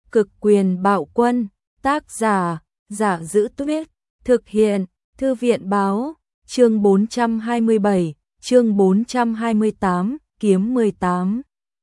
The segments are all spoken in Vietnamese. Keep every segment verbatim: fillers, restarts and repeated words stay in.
Cực quyền bạo quân, tác giả, Giả Giữ Tuyết, thực hiện, Thư viện báo, chương bốn trăm hai mươi bảy, chương bốn trăm hai mươi tám, kiếm mười tám.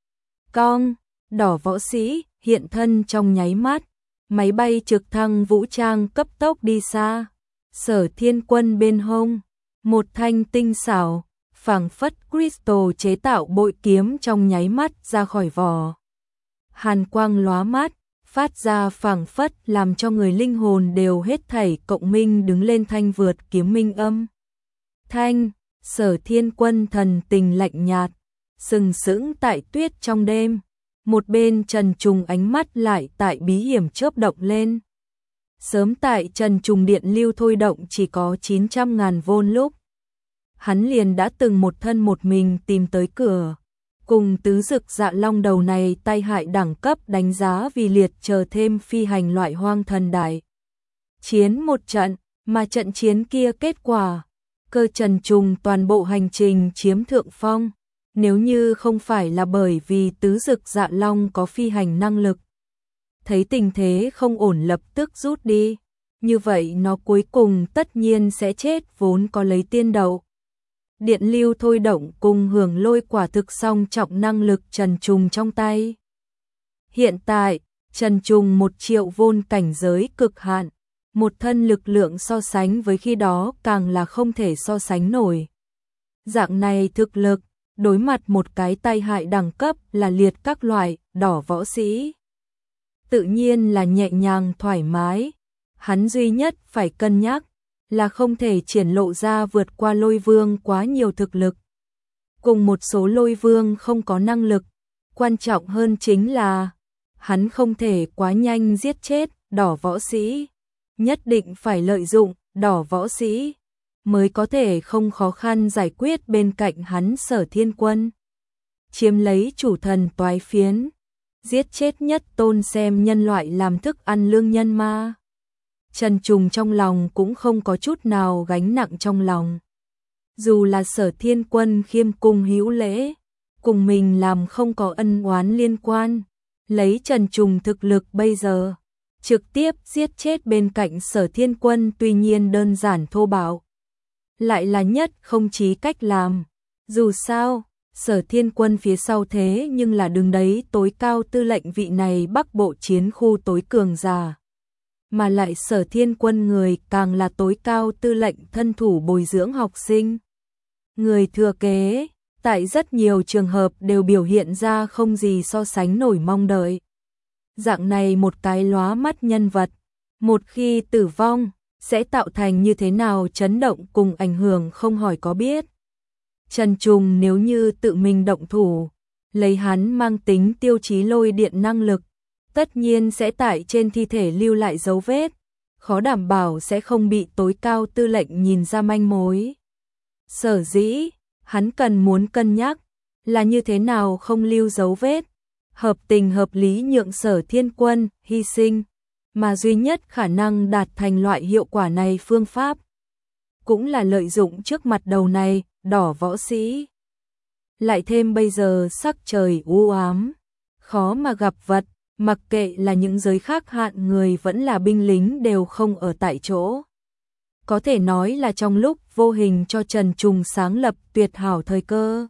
Cong, đỏ võ sĩ, hiện thân trong nháy mắt, máy bay trực thăng vũ trang cấp tốc đi xa, Sở Thiên Quân bên hông, một thanh tinh xảo, phảng phất crystal chế tạo bội kiếm trong nháy mắt ra khỏi vỏ. Hàn quang lóa mắt, phát ra phảng phất làm cho người linh hồn đều hết thảy cộng minh đứng lên thanh vượt kiếm minh âm. Thanh, Sở Thiên Quân thần tình lạnh nhạt, sừng sững tại tuyết trong đêm, một bên Trần Trùng ánh mắt lại tại bí hiểm chớp động lên. Sớm tại Trần Trùng điện lưu thôi động chỉ có chín trăm ngàn vôn lúc, hắn liền đã từng một thân một mình tìm tới cửa, cùng tứ dực dạ long đầu này tai hại đẳng cấp đánh giá vì liệt chờ thêm phi hành loại hoang thần đại. Chiến một trận, mà trận chiến kia kết quả, cơ Trần Trùng toàn bộ hành trình chiếm thượng phong, nếu như không phải là bởi vì tứ dực dạ long có phi hành năng lực. Thấy tình thế không ổn lập tức rút đi, như vậy nó cuối cùng tất nhiên sẽ chết vốn có lấy tiên đậu. Điện lưu thôi động cùng hưởng lôi quả thực song trọng năng lực Trần Trùng trong tay. Hiện tại, Trần Trùng một triệu vôn cảnh giới cực hạn, một thân lực lượng so sánh với khi đó càng là không thể so sánh nổi. Dạng này thực lực, đối mặt một cái tai hại đẳng cấp là liệt các loại đỏ võ sĩ. Tự nhiên là nhẹ nhàng thoải mái, hắn duy nhất phải cân nhắc là không thể triển lộ ra vượt qua lôi vương quá nhiều thực lực. Cùng một số lôi vương không có năng lực, quan trọng hơn chính là hắn không thể quá nhanh giết chết đỏ võ sĩ, nhất định phải lợi dụng đỏ võ sĩ mới có thể không khó khăn giải quyết bên cạnh hắn Sở Thiên Quân. Chiếm lấy chủ thần toái phiến, giết chết nhất tôn xem nhân loại làm thức ăn lương nhân ma. Trần Trùng trong lòng cũng không có chút nào gánh nặng trong lòng. Dù là Sở Thiên Quân khiêm cung hữu lễ, cùng mình làm không có ân oán liên quan, lấy Trần Trùng thực lực bây giờ, trực tiếp giết chết bên cạnh Sở Thiên Quân tuy nhiên đơn giản thô bạo, lại là nhất không chí cách làm. Dù sao, Sở Thiên Quân phía sau thế nhưng là đứng đấy tối cao tư lệnh vị này Bắc Bộ chiến khu tối cường giả. Mà lại Sở Thiên Quân người càng là tối cao tư lệnh thân thủ bồi dưỡng học sinh. Người thừa kế, tại rất nhiều trường hợp đều biểu hiện ra không gì so sánh nổi mong đợi. Dạng này một cái lóa mắt nhân vật, một khi tử vong, sẽ tạo thành như thế nào chấn động cùng ảnh hưởng không hỏi có biết. Trần Trùng nếu như tự mình động thủ, lấy hắn mang tính tiêu chí lôi điện năng lực, tất nhiên sẽ tại trên thi thể lưu lại dấu vết, khó đảm bảo sẽ không bị tối cao tư lệnh nhìn ra manh mối. Sở dĩ, hắn cần muốn cân nhắc, là như thế nào không lưu dấu vết, hợp tình hợp lý nhượng Sở Thiên Quân hy sinh, mà duy nhất khả năng đạt thành loại hiệu quả này phương pháp, cũng là lợi dụng trước mặt đầu này, đỏ võ sĩ. Lại thêm bây giờ sắc trời u ám, khó mà gặp vật, mặc kệ là những giới khác hạn người vẫn là binh lính đều không ở tại chỗ. Có thể nói là trong lúc vô hình cho Trần Trùng sáng lập tuyệt hảo thời cơ.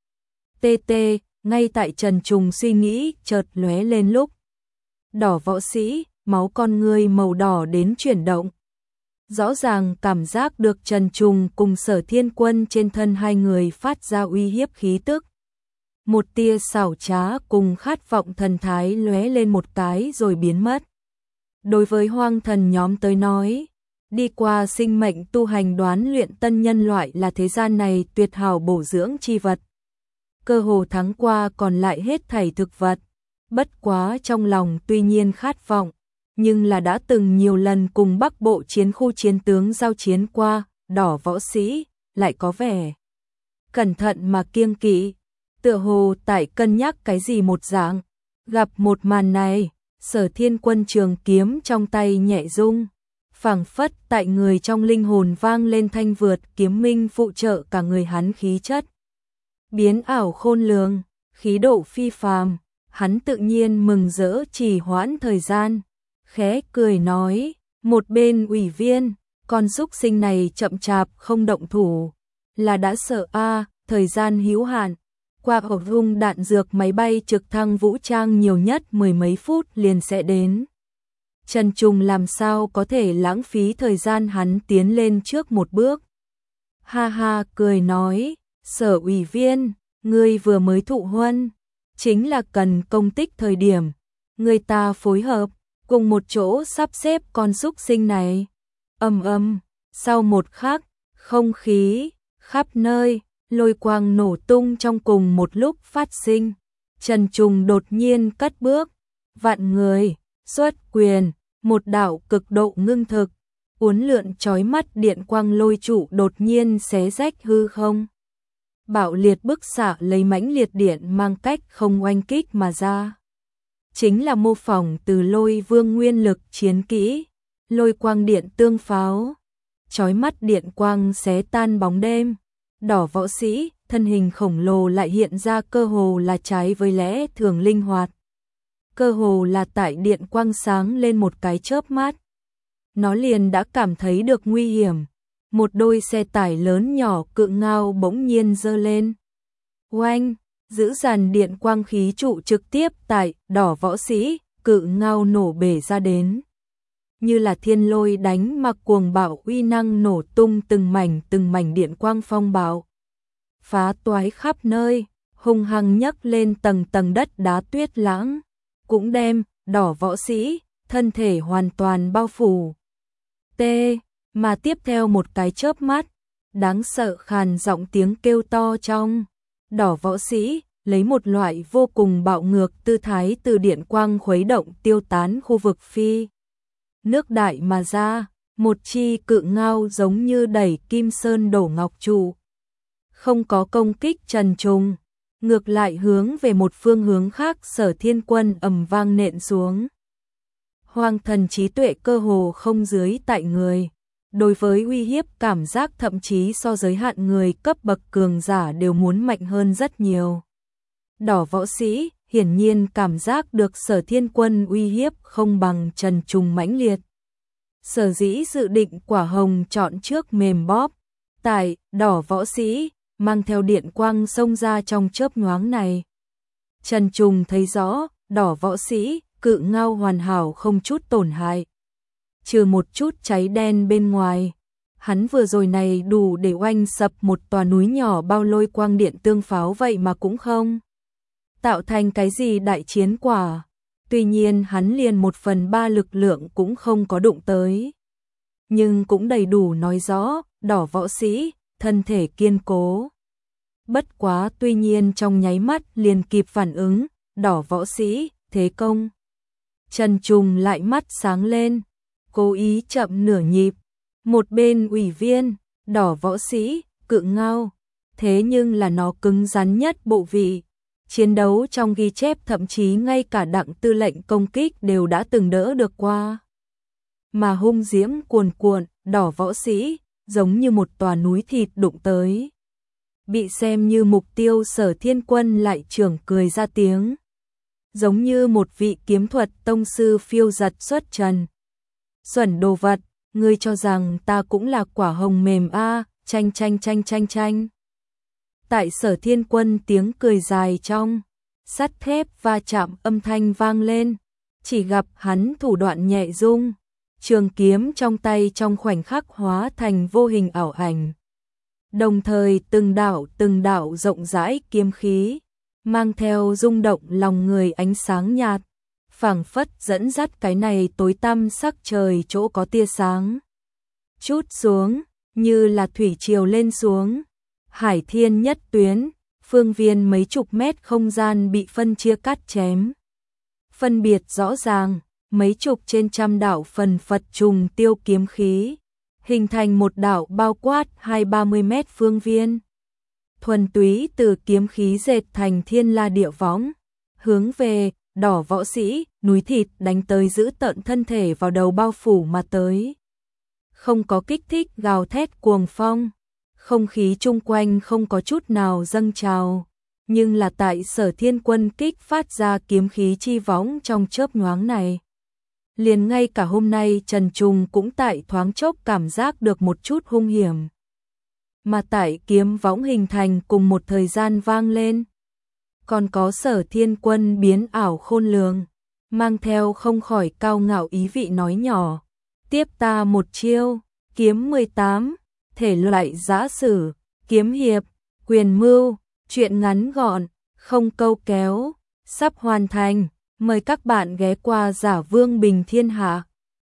tê tê, ngay tại Trần Trùng suy nghĩ chợt lóe lên lúc, đỏ võ sĩ, máu con người màu đỏ đến chuyển động. Rõ ràng cảm giác được Trần Trùng cùng Sở Thiên Quân trên thân hai người phát ra uy hiếp khí tức. Một tia xảo trá cùng khát vọng thần thái lóe lên một cái rồi biến mất. Đối với hoang thần nhóm tới nói, đi qua sinh mệnh tu hành đoán luyện tân nhân loại là thế gian này tuyệt hảo bổ dưỡng chi vật. Cơ hồ thắng qua còn lại hết thảy thực vật. Bất quá trong lòng tuy nhiên khát vọng, nhưng là đã từng nhiều lần cùng Bắc Bộ chiến khu chiến tướng giao chiến qua, đỏ võ sĩ, lại có vẻ cẩn thận mà kiêng kỵ, tựa hồ tại cân nhắc cái gì một dạng. Gặp một màn này, Sở Thiên Quân trường kiếm trong tay nhẹ rung, phảng phất tại người trong linh hồn vang lên thanh vượt kiếm minh phụ trợ cả người hắn khí chất. Biến ảo khôn lường, khí độ phi phàm, hắn tự nhiên mừng rỡ trì hoãn thời gian, khẽ cười nói, một bên ủy viên, con xúc sinh này chậm chạp không động thủ, là đã sợ a, thời gian hữu hạn, qua ổ vung đạn dược máy bay trực thăng vũ trang nhiều nhất mười mấy phút liền sẽ đến. Trần Trùng làm sao có thể lãng phí thời gian, hắn tiến lên trước một bước. Ha ha cười nói, Sở ủy viên, ngươi vừa mới thụ huân, chính là cần công tích thời điểm, người ta phối hợp, cùng một chỗ sắp xếp con xúc sinh này. Ầm ầm, sau một khắc, không khí khắp nơi, lôi quang nổ tung trong cùng một lúc phát sinh. Trần Trùng đột nhiên cất bước, vạn người, xuất quyền, một đạo cực độ ngưng thực, uốn lượn chói mắt điện quang lôi trụ đột nhiên xé rách hư không. Bạo liệt bức xạ lấy mãnh liệt điện mang cách không oanh kích mà ra. Chính là mô phỏng từ Lôi Vương nguyên lực chiến kỹ, lôi quang điện tương pháo. Chói mắt điện quang xé tan bóng đêm. Đỏ võ sĩ, thân hình khổng lồ lại hiện ra cơ hồ là trái với lẽ thường linh hoạt. Cơ hồ là tại điện quang sáng lên một cái chớp mắt. Nó liền đã cảm thấy được nguy hiểm. Một đôi xe tải lớn nhỏ cự ngao bỗng nhiên giơ lên. Oanh, giữ dàn điện quang khí trụ trực tiếp tại đỏ võ sĩ, cự ngao nổ bể ra đến. Như là thiên lôi đánh mặc cuồng bạo uy năng nổ tung từng mảnh từng mảnh điện quang phong bạo. Phá toái khắp nơi, hung hăng nhấc lên tầng tầng đất đá tuyết lãng. Cũng đem, đỏ võ sĩ, thân thể hoàn toàn bao phủ. T. Mà tiếp theo một cái chớp mắt, đáng sợ khàn giọng tiếng kêu to trong. Đỏ võ sĩ, lấy một loại vô cùng bạo ngược tư thái từ điện quang khuấy động tiêu tán khu vực phi. Nước đại mà ra, một chi cự ngao giống như đẩy kim sơn đổ ngọc trụ. Không có công kích Trần Trùng, ngược lại hướng về một phương hướng khác Sở Thiên Quân ầm vang nện xuống. Hoang thần trí tuệ cơ hồ không dưới tại người. Đối với uy hiếp cảm giác thậm chí so giới hạn người cấp bậc cường giả đều muốn mạnh hơn rất nhiều. Đỏ võ sĩ hiển nhiên cảm giác được Sở Thiên Quân uy hiếp không bằng Trần Trùng mãnh liệt. Sở dĩ dự định quả hồng chọn trước mềm bóp. Tại đỏ võ sĩ mang theo điện quang xông ra trong chớp nhoáng này. Trần Trùng thấy rõ, đỏ võ sĩ, cự ngao hoàn hảo không chút tổn hại. Trừ một chút cháy đen bên ngoài, hắn vừa rồi này đủ để oanh sập một tòa núi nhỏ bao lôi quang điện tương pháo vậy mà cũng không tạo thành cái gì đại chiến quả. Tuy nhiên hắn liền một phần ba lực lượng cũng không có đụng tới. Nhưng cũng đầy đủ nói rõ, đỏ võ sĩ, thân thể kiên cố. Bất quá tuy nhiên trong nháy mắt liền kịp phản ứng, đỏ võ sĩ, thế công. Trần Trùng lại mắt sáng lên, cố ý chậm nửa nhịp. Một bên ủy viên, đỏ võ sĩ, cự ngao. Thế nhưng là nó cứng rắn nhất bộ vị. Chiến đấu trong ghi chép thậm chí ngay cả đặng tư lệnh công kích đều đã từng đỡ được qua. Mà hung diễm cuồn cuộn, đỏ võ sĩ, giống như một tòa núi thịt đụng tới. Bị xem như mục tiêu Sở Thiên Quân lại trưởng cười ra tiếng. Giống như một vị kiếm thuật tông sư phiêu giật xuất trần. Xuẩn đồ vật, ngươi cho rằng ta cũng là quả hồng mềm a, chanh chanh chanh chanh chanh. Tại Sở Thiên Quân tiếng cười dài trong, sắt thép va chạm âm thanh vang lên, chỉ gặp hắn thủ đoạn nhẹ rung, trường kiếm trong tay trong khoảnh khắc hóa thành vô hình ảo ảnh. Đồng thời từng đạo từng đạo rộng rãi kiếm khí, mang theo rung động lòng người ánh sáng nhạt, phảng phất dẫn dắt cái này tối tăm sắc trời chỗ có tia sáng. Chút xuống, như là thủy triều lên xuống. Hải thiên nhất tuyến, phương viên mấy chục mét không gian bị phân chia cắt chém. Phân biệt rõ ràng, mấy chục trên trăm đạo phần phật trùng tiêu kiếm khí, hình thành một đạo bao quát hai ba mươi mét phương viên. Thuần túy từ kiếm khí dệt thành thiên la địa võng, hướng về đỏ võ sĩ, núi thịt đánh tới giữ tận thân thể vào đầu bao phủ mà tới. Không có kích thích gào thét cuồng phong. Không khí chung quanh không có chút nào dâng trào, Nhưng là tại Sở Thiên Quân kích phát ra kiếm khí chi võng trong chớp nhoáng này. Liền ngay cả hôm nay Trần Trùng cũng tại thoáng chốc cảm giác được một chút hung hiểm. Mà tại kiếm võng hình thành cùng một thời gian vang lên. Còn có Sở Thiên Quân biến ảo khôn lường, mang theo không khỏi cao ngạo ý vị nói nhỏ. Tiếp ta một chiêu, kiếm mười tám, thể loại giã sử, kiếm hiệp, quyền mưu, truyện ngắn gọn, không câu kéo, sắp hoàn thành. Mời các bạn ghé qua Giả Vương Bình Thiên Hạ.